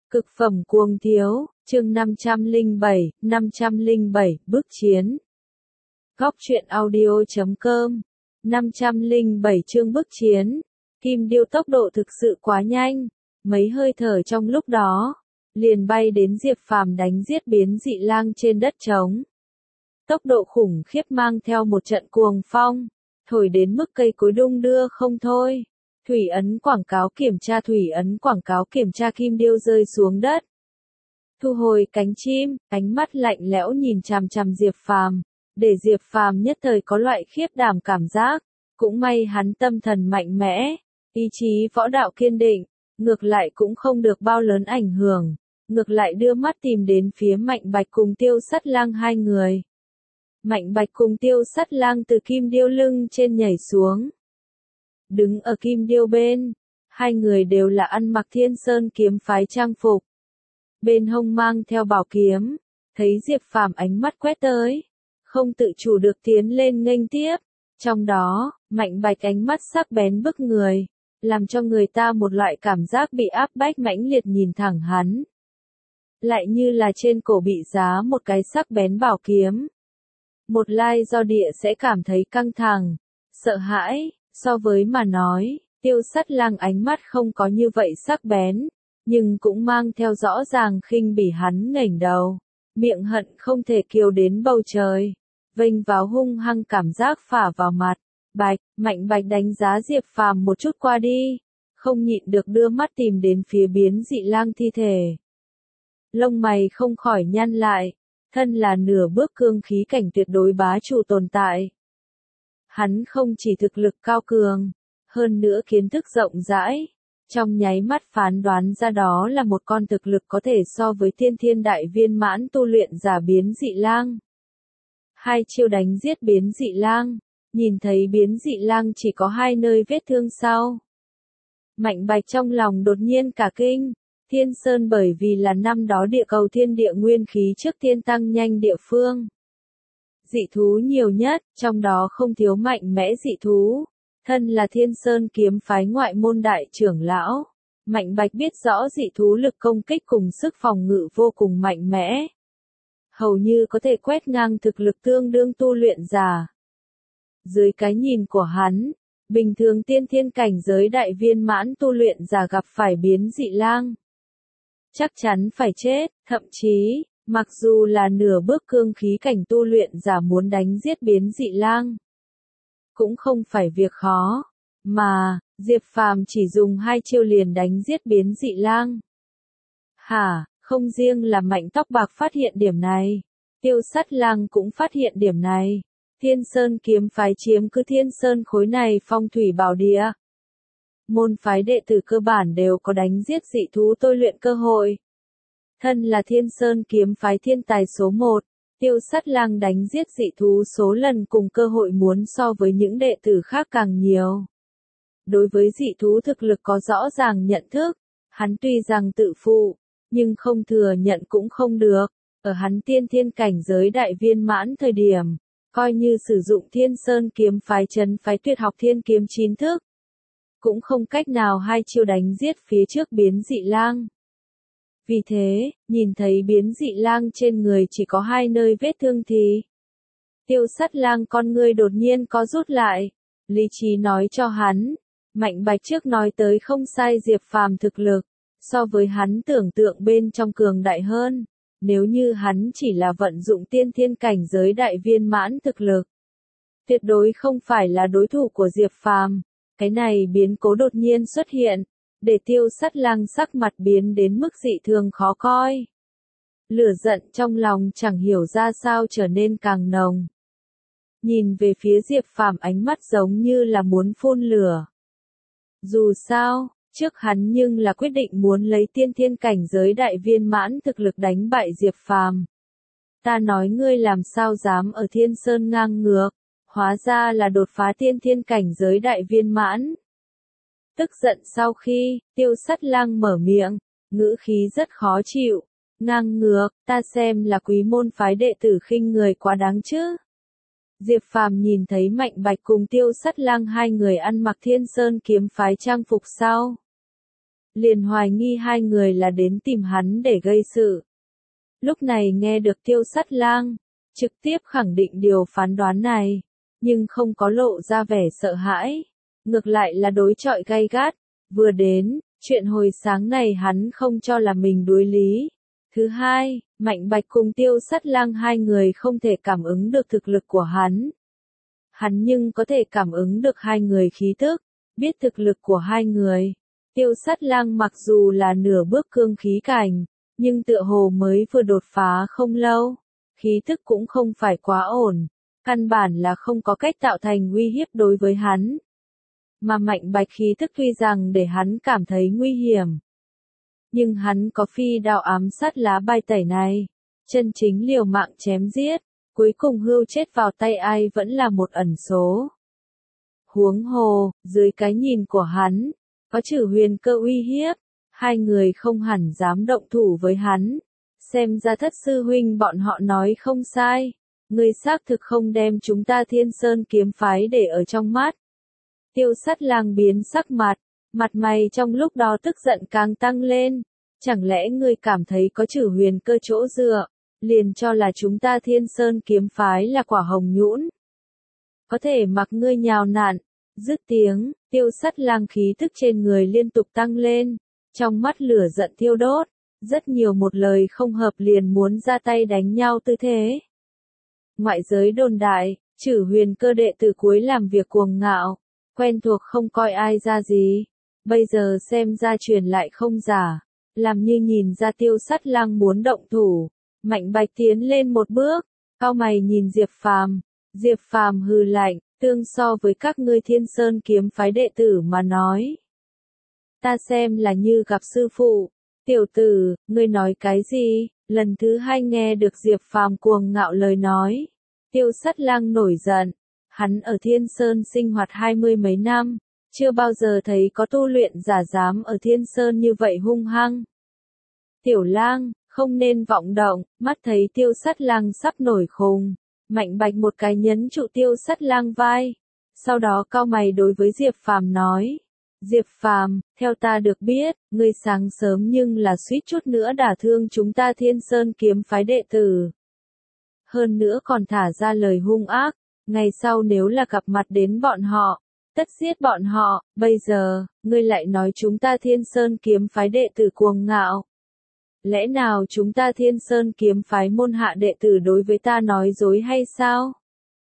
Cực phẩm cuồng thiếu, chương 507, bước chiến. Góc truyện audio.com 507 chương bước chiến. Kim điêu tốc độ thực sự quá nhanh, mấy hơi thở trong lúc đó, liền bay đến Diệp Phàm đánh giết biến dị lang trên đất trống. Tốc độ khủng khiếp mang theo một trận cuồng phong, thổi đến mức cây cối đung đưa không thôi. Thủy ấn quảng cáo kiểm tra kim điêu rơi xuống đất. Thu hồi cánh chim, ánh mắt lạnh lẽo nhìn chằm chằm Diệp Phàm, để Diệp Phàm nhất thời có loại khiếp đảm cảm giác. Cũng may hắn tâm thần mạnh mẽ, ý chí võ đạo kiên định, ngược lại cũng không được bao lớn ảnh hưởng, ngược lại đưa mắt tìm đến phía Mạnh Bạch cùng Tiêu Sắt Lang hai người. Mạnh Bạch cùng Tiêu Sắt Lang từ kim điêu lưng trên nhảy xuống. Đứng ở kim điêu bên, hai người đều là ăn mặc Thiên Sơn kiếm phái trang phục. Bên hông mang theo bảo kiếm, thấy Diệp Phàm ánh mắt quét tới, không tự chủ được tiến lên nghênh tiếp. Trong đó, Mạnh Bạch ánh mắt sắc bén bức người, làm cho người ta một loại cảm giác bị áp bách mãnh liệt nhìn thẳng hắn. Lại như là trên cổ bị giá một cái sắc bén bảo kiếm. Một lai do địa sẽ cảm thấy căng thẳng, sợ hãi. So với mà nói, Tiêu Sắt Lang ánh mắt không có như vậy sắc bén, nhưng cũng mang theo rõ ràng khinh bỉ. Hắn ngẩng đầu, miệng hận không thể kiều đến bầu trời, vênh vào hung hăng cảm giác phả vào mặt. Mạnh Bạch đánh giá Diệp Phàm một chút qua đi, không nhịn được đưa mắt tìm đến phía biến dị lang thi thể. Lông mày không khỏi nhăn lại, thân là nửa bước cương khí cảnh tuyệt đối bá chủ tồn tại. Hắn không chỉ thực lực cao cường, hơn nữa kiến thức rộng rãi, trong nháy mắt phán đoán ra đó là một con thực lực có thể so với tiên thiên đại viên mãn tu luyện giả biến dị lang. Hai chiêu đánh giết biến dị lang, nhìn thấy biến dị lang chỉ có hai nơi vết thương sau. Mạnh Bạch trong lòng đột nhiên cả kinh, Thiên Sơn bởi vì là năm đó địa cầu thiên địa nguyên khí trước tiên tăng nhanh địa phương. Dị thú nhiều nhất, trong đó không thiếu mạnh mẽ dị thú. Thân là Thiên Sơn kiếm phái ngoại môn đại trưởng lão, Mạnh Bạch biết rõ dị thú lực công kích cùng sức phòng ngự vô cùng mạnh mẽ. Hầu như có thể quét ngang thực lực tương đương tu luyện giả. Dưới cái nhìn của hắn, bình thường tiên thiên cảnh giới đại viên mãn tu luyện giả gặp phải biến dị lang, chắc chắn phải chết, thậm chí, mặc dù là nửa bước cương khí cảnh tu luyện giả muốn đánh giết biến dị lang, cũng không phải việc khó, mà, Diệp Phàm chỉ dùng hai chiêu liền đánh giết biến dị lang. Không riêng là Mạnh Tóc Bạc phát hiện điểm này, Tiêu Sắt Lang cũng phát hiện điểm này. Thiên Sơn kiếm phái chiếm cứ Thiên Sơn khối này phong thủy bảo địa. Môn phái đệ tử cơ bản đều có đánh giết dị thú tôi luyện cơ hội. Thân là Thiên Sơn kiếm phái thiên tài số 1, Tiêu Sắt Lang đánh giết dị thú số lần cùng cơ hội muốn so với những đệ tử khác càng nhiều. Đối với dị thú thực lực có rõ ràng nhận thức, hắn tuy rằng tự phụ, nhưng không thừa nhận cũng không được. Ở hắn tiên thiên cảnh giới đại viên mãn thời điểm, coi như sử dụng Thiên Sơn kiếm phái trấn phái tuyệt học thiên kiếm 9 thức, cũng không cách nào hai chiêu đánh giết phía trước biến dị lang. Vì thế, nhìn thấy biến dị lang trên người chỉ có hai nơi vết thương thì Tiêu Sắt Lang con ngươi đột nhiên có rút lại, lý trí nói cho hắn, Mạnh Bạch trước nói tới không sai, Diệp Phàm thực lực so với hắn tưởng tượng bên trong cường đại hơn. Nếu như hắn chỉ là vận dụng tiên thiên cảnh giới đại viên mãn thực lực, tuyệt đối không phải là đối thủ của Diệp Phàm. Cái này biến cố đột nhiên xuất hiện, để Tiêu Sắt Lang sắc mặt biến đến mức dị thường khó coi. Lửa giận trong lòng chẳng hiểu ra sao trở nên càng nồng. Nhìn về phía Diệp Phàm ánh mắt giống như là muốn phun lửa. Dù sao, trước hắn nhưng là quyết định muốn lấy tiên thiên cảnh giới đại viên mãn thực lực đánh bại Diệp Phàm. Ta nói ngươi làm sao dám ở Thiên Sơn ngang ngược, hóa ra là đột phá tiên thiên cảnh giới đại viên mãn. Tức giận sau khi, Tiêu Sắt Lang mở miệng, ngữ khí rất khó chịu, ngang ngược, ta xem là quý môn phái đệ tử khinh người quá đáng chứ. Diệp Phàm nhìn thấy Mạnh Bạch cùng Tiêu Sắt Lang hai người ăn mặc Thiên Sơn kiếm phái trang phục sau. liền hoài nghi hai người là đến tìm hắn để gây sự. Lúc này nghe được Tiêu Sắt Lang trực tiếp khẳng định điều phán đoán này, nhưng không có lộ ra vẻ sợ hãi, ngược lại là đối chọi gay gắt. Vừa đến, chuyện hồi sáng này hắn không cho là mình đối lý. Thứ hai, Mạnh Bạch cùng Tiêu Sắt Lang hai người không thể cảm ứng được thực lực của hắn. Hắn nhưng có thể cảm ứng được hai người khí tức, biết thực lực của hai người. Tiêu Sắt Lang mặc dù là nửa bước cương khí cảnh, nhưng tựa hồ mới vừa đột phá không lâu, khí tức cũng không phải quá ổn, căn bản là không có cách tạo thành uy hiếp đối với hắn. Mà Mạnh Bạch khí tức tuy rằng để hắn cảm thấy nguy hiểm, nhưng hắn có phi đao ám sát lá bài tẩy này, chân chính liều mạng chém giết, cuối cùng hưu chết vào tay ai vẫn là một ẩn số. Huống hồ, dưới cái nhìn của hắn, có Trử Huyền Cơ uy hiếp, hai người không hẳn dám động thủ với hắn. Xem ra Thất sư huynh bọn họ nói không sai, người xác thực không đem chúng ta Thiên Sơn kiếm phái để ở trong mắt. Tiêu Sắt Lang biến sắc mặt, mặt mày trong lúc đó tức giận càng tăng lên. Chẳng lẽ ngươi cảm thấy có Trử Huyền Cơ chỗ dựa, liền cho là chúng ta Thiên Sơn kiếm phái là quả hồng nhũn? Có thể mặc ngươi nhào nặn. Dứt tiếng, Tiêu Sắt Lang khí tức trên người liên tục tăng lên, trong mắt lửa giận thiêu đốt, rất nhiều một lời không hợp liền muốn ra tay đánh nhau tư thế. Ngoại giới đồn đại, Trử Huyền Cơ đệ tử cuối làm việc cuồng ngạo, quen thuộc không coi ai ra gì, bây giờ xem ra truyền lại không giả, làm như nhìn ra Tiêu Sắt Lang muốn động thủ. Mạnh Bạch tiến lên một bước, cau mày nhìn Diệp Phàm. Diệp Phàm hừ lạnh, tương so với các ngươi Thiên Sơn kiếm phái đệ tử mà nói, ta xem là như gặp sư phụ. Tiểu tử, ngươi nói cái gì? Lần thứ hai nghe được Diệp Phàm cuồng ngạo lời nói, Tiêu Sắt Lang nổi giận. Hắn ở Thiên Sơn sinh hoạt 20 mấy năm, chưa bao giờ thấy có tu luyện giả dám ở Thiên Sơn như vậy hung hăng. Tiểu Lang, không nên vọng động. Mắt thấy Tiêu Sắt Lang sắp nổi khùng, Mạnh Bạch một cái nhấn trụ Tiêu Sắt Lang vai, sau đó cau mày đối với Diệp Phàm nói. Diệp Phàm, theo ta được biết, ngươi sáng sớm nhưng là suýt chút nữa đả thương chúng ta Thiên Sơn kiếm phái đệ tử. Hơn nữa còn thả ra lời hung ác, ngày sau nếu là gặp mặt đến bọn họ, tất giết bọn họ. Bây giờ, ngươi lại nói chúng ta Thiên Sơn kiếm phái đệ tử cuồng ngạo. Lẽ nào chúng ta Thiên Sơn kiếm phái môn hạ đệ tử đối với ta nói dối hay sao?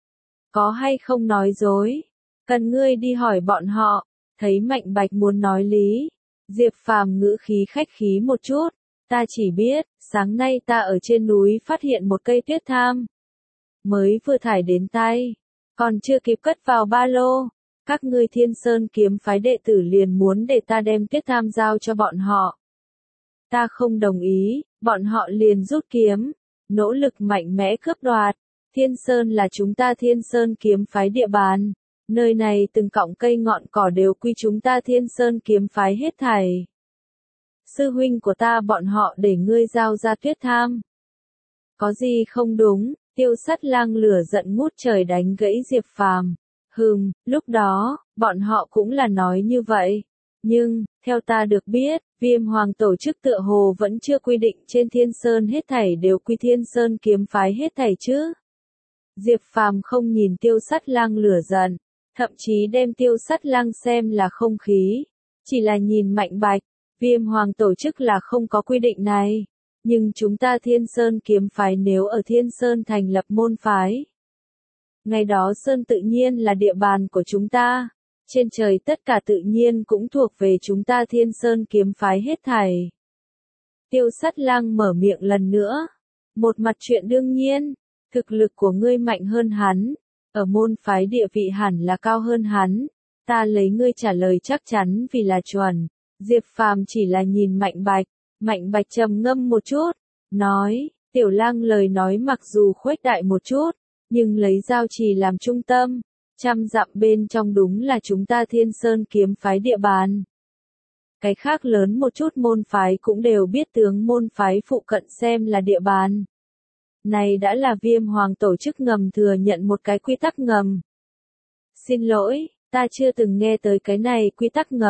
Có hay không nói dối? Cần ngươi đi hỏi bọn họ. Thấy Mạnh Bạch muốn nói lý, Diệp Phàm ngữ khí khách khí một chút. Ta chỉ biết, sáng nay ta ở trên núi phát hiện một cây tuyết tham. Mới vừa thải đến tay, còn chưa kịp cất vào ba lô. Các ngươi Thiên Sơn kiếm phái đệ tử liền muốn để ta đem tuyết tham giao cho bọn họ. Ta không đồng ý, bọn họ liền rút kiếm, nỗ lực mạnh mẽ cướp đoạt. Thiên Sơn là chúng ta Thiên Sơn kiếm phái địa bàn. Nơi này từng cọng cây ngọn cỏ đều quy chúng ta Thiên Sơn kiếm phái hết thảy. Sư huynh của ta bọn họ để ngươi giao ra tuyết tham. Có gì không đúng? Tiêu Sắt Lang lửa giận ngút trời đánh gãy Diệp Phàm. Lúc đó, bọn họ cũng là nói như vậy. Nhưng, theo ta được biết, Viêm Hoàng tổ chức tựa hồ vẫn chưa quy định trên Thiên Sơn hết thảy đều quy Thiên Sơn kiếm phái hết thảy chứ. Diệp Phàm không nhìn Tiêu Sắt Lang lửa giận, thậm chí đem Tiêu Sắt Lang xem là không khí, chỉ là nhìn Mạnh Bạch. Viêm Hoàng tổ chức là không có quy định này, nhưng chúng ta Thiên Sơn kiếm phái nếu ở Thiên Sơn thành lập môn phái, ngày đó Sơn tự nhiên là địa bàn của chúng ta, trên trời tất cả tự nhiên cũng thuộc về chúng ta Thiên Sơn kiếm phái hết thảy. Tiêu Sắt Lang mở miệng lần nữa, một mặt chuyện đương nhiên, thực lực của ngươi mạnh hơn hắn, ở môn phái địa vị hẳn là cao hơn hắn, ta lấy ngươi trả lời chắc chắn vì là chuẩn. Diệp Phàm chỉ là nhìn Mạnh Bạch trầm ngâm một chút, nói, Tiểu Lang lời nói mặc dù khuếch đại một chút, nhưng lấy Giao Trì làm trung tâm, 100 dặm bên trong đúng là chúng ta Thiên Sơn kiếm phái địa bàn. Cái khác lớn một chút môn phái cũng đều biết tướng môn phái phụ cận xem là địa bàn. Này đã là Viêm Hoàng tổ chức ngầm thừa nhận một cái quy tắc ngầm. Xin lỗi, ta chưa từng nghe tới cái này quy tắc ngầm.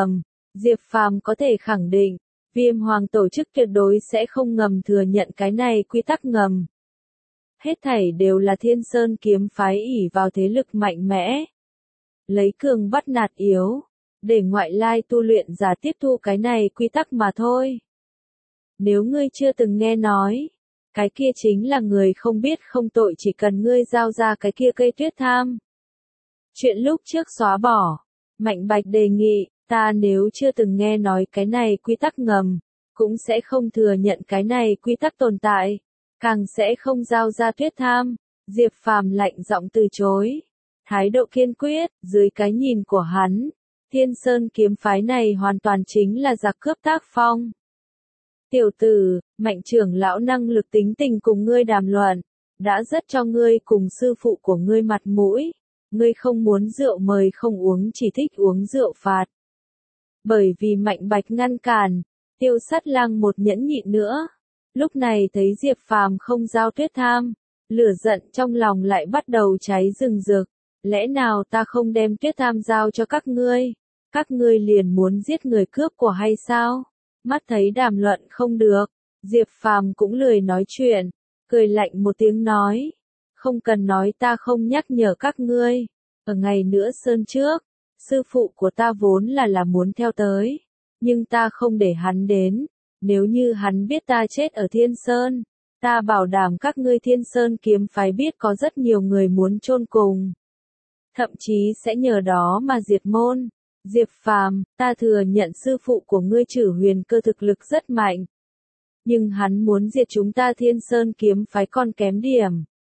Diệp Phàm có thể khẳng định, Viêm Hoàng tổ chức tuyệt đối sẽ không ngầm thừa nhận cái này quy tắc ngầm. Hết thảy đều là Thiên Sơn kiếm phái ỷ vào thế lực mạnh mẽ. Lấy cường bắt nạt yếu, để ngoại lai tu luyện giả tiếp thu cái này quy tắc mà thôi. Nếu ngươi chưa từng nghe nói, cái kia chính là người không biết không tội, chỉ cần ngươi giao ra cái kia cây tuyết tham. Chuyện lúc trước xóa bỏ, Mạnh Bạch đề nghị, ta nếu chưa từng nghe nói cái này quy tắc ngầm, cũng sẽ không thừa nhận cái này quy tắc tồn tại, càng sẽ không giao ra tuyết tham. Diệp Phàm lạnh giọng từ chối, thái độ kiên quyết, dưới cái nhìn của hắn, Thiên Sơn kiếm phái này hoàn toàn chính là giặc cướp tác phong. Tiểu tử, Mạnh trưởng lão năng lực tính tình cùng ngươi đàm luận, đã rất cho ngươi cùng sư phụ của ngươi mặt mũi, ngươi không muốn rượu mời không uống, chỉ thích uống rượu phạt. Bởi vì Mạnh Bạch ngăn cản, Tiêu Sắt Lang một nhẫn nhịn nữa. Lúc này thấy Diệp Phàm không giao tuyết tham, lửa giận trong lòng lại bắt đầu cháy rừng rực. Lẽ nào ta không đem tuyết tham giao cho các ngươi liền muốn giết người cướp của hay sao? Mắt thấy đàm luận không được, Diệp Phàm cũng lười nói chuyện, cười lạnh một tiếng nói, không cần nói, ta không nhắc nhở các ngươi. Ở ngày nữa sơn trước, sư phụ của ta vốn là muốn theo tới, nhưng ta không để hắn đến. Nếu như hắn biết ta chết ở Thiên Sơn, ta bảo đảm các ngươi Thiên Sơn kiếm phái biết có rất nhiều người muốn chôn cùng. Thậm chí sẽ nhờ đó mà diệt môn. Diệp Phàm, ta thừa nhận sư phụ của ngươi Trử Huyền Cơ thực lực rất mạnh. Nhưng hắn muốn diệt chúng ta Thiên Sơn kiếm phái còn kém điểm.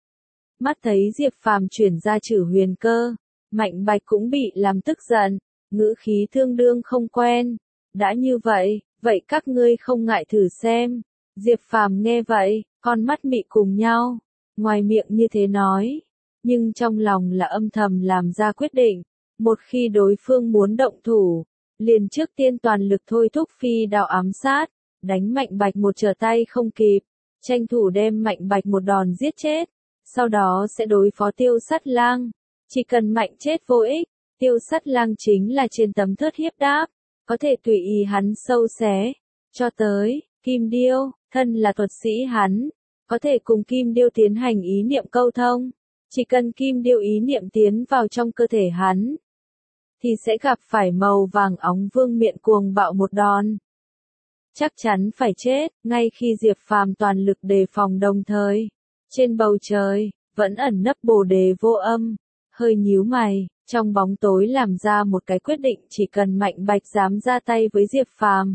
Mắt thấy Diệp Phàm chuyển ra Trử Huyền Cơ, Mạnh Bạch cũng bị làm tức giận, ngữ khí tương đương không quen. Đã như vậy, vậy các ngươi không ngại thử xem. Diệp Phàm nghe vậy, con mắt mị cùng nhau, ngoài miệng như thế nói, nhưng trong lòng là âm thầm làm ra quyết định. Một khi đối phương muốn động thủ, liền trước tiên toàn lực thôi thúc phi đao ám sát, đánh Mạnh Bạch một trở tay không kịp, tranh thủ đem Mạnh Bạch một đòn giết chết, sau đó sẽ đối phó Tiêu Sắt Lang. Chỉ cần Mạnh chết vô ích, Tiêu Sắt Lang chính là trên tấm thớt hiếp đáp, có thể tùy ý hắn sâu xé. Cho tới, Kim Điêu, thân là thuật sĩ hắn, có thể cùng Kim Điêu tiến hành ý niệm câu thông. Chỉ cần Kim Điêu ý niệm tiến vào trong cơ thể hắn, thì sẽ gặp phải màu vàng óng vương miện cuồng bạo một đòn. Chắc chắn phải chết. Ngay khi Diệp Phàm toàn lực đề phòng đồng thời, trên bầu trời, vẫn ẩn nấp Bồ Đề Vô Âm, hơi nhíu mày, trong bóng tối làm ra một cái quyết định, chỉ cần Mạnh Bạch dám ra tay với Diệp Phàm,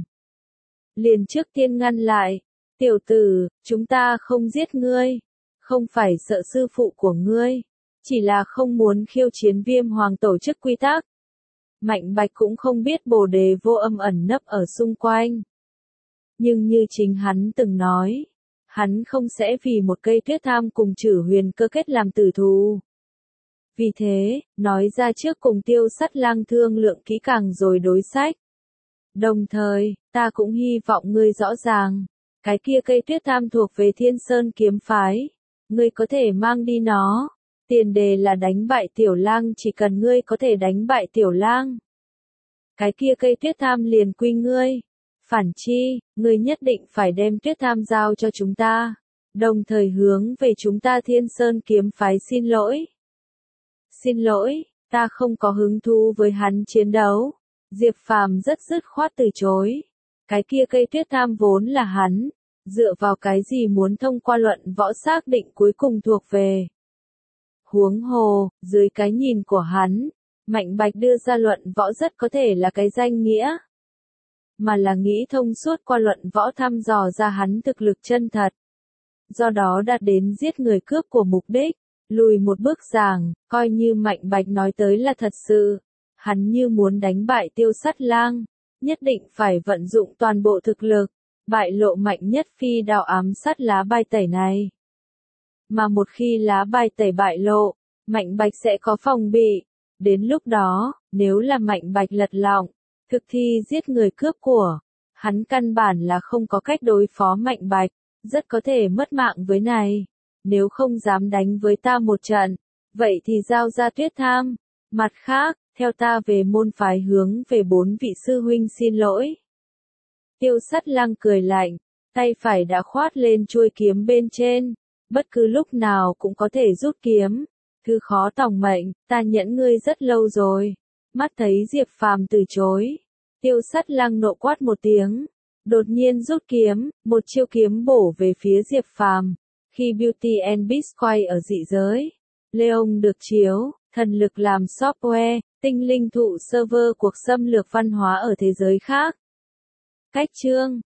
liền trước tiên ngăn lại. Tiểu tử, chúng ta không giết ngươi, không phải sợ sư phụ của ngươi, chỉ là không muốn khiêu chiến Viêm Hoàng tổ chức quy tắc. Mạnh Bạch cũng không biết Bồ Đề Vô Âm ẩn nấp ở xung quanh. Nhưng như chính hắn từng nói, hắn không sẽ vì một cây tuyết tham cùng Trử Huyền Cơ kết làm tử thù. Vì thế, nói ra trước cùng Tiêu Sắt Lang thương lượng kỹ càng rồi đối sách. Đồng thời, ta cũng hy vọng ngươi rõ ràng, cái kia cây tuyết tham thuộc về Thiên Sơn kiếm phái, ngươi có thể mang đi nó. Tiền đề là đánh bại Tiểu Lang, chỉ cần ngươi có thể đánh bại Tiểu Lang, cái kia cây tuyết tham liền quy ngươi. Phản chi, ngươi nhất định phải đem tuyết tham giao cho chúng ta, đồng thời hướng về chúng ta Thiên Sơn kiếm phái xin lỗi. Xin lỗi, ta không có hứng thú với hắn chiến đấu. Diệp Phàm rất dứt khoát từ chối. Cái kia cây tuyết tham vốn là hắn, dựa vào cái gì muốn thông qua luận võ xác định cuối cùng thuộc về. Huống hồ, dưới cái nhìn của hắn, Mạnh Bạch đưa ra luận võ rất có thể là cái danh nghĩa, mà là nghĩ thông suốt qua luận võ thăm dò ra hắn thực lực chân thật. Do đó đạt đến giết người cướp của mục đích. Lùi một bước giảng, coi như Mạnh Bạch nói tới là thật sự, hắn như muốn đánh bại Tiêu Sắt Lang, nhất định phải vận dụng toàn bộ thực lực, bại lộ mạnh nhất phi đao ám sát lá bài tẩy này. Mà một khi lá bài tẩy bại lộ, Mạnh Bạch sẽ có phòng bị. Đến lúc đó, nếu là Mạnh Bạch lật lọng, thực thi giết người cướp của, hắn căn bản là không có cách đối phó Mạnh Bạch, rất có thể mất mạng với này. Nếu không dám đánh với ta một trận, vậy thì giao ra tuyết tham. Mặt khác, theo ta về môn phái hướng về 4 vị sư huynh xin lỗi. Tiêu Sắt Lăng cười lạnh, tay phải đã khoát lên chuôi kiếm bên trên, bất cứ lúc nào cũng có thể rút kiếm. Thư khó tòng mệnh, ta nhẫn ngươi rất lâu rồi. Mắt thấy Diệp Phàm từ chối, Tiêu Sắt Lăng nộ quát một tiếng, đột nhiên rút kiếm, một chiêu kiếm bổ về phía Diệp Phàm. Khi Beauty and Beast quay ở dị giới, Leon được chiếu, thần lực làm software, tinh linh thụ server cuộc xâm lược văn hóa ở thế giới khác. Cách chương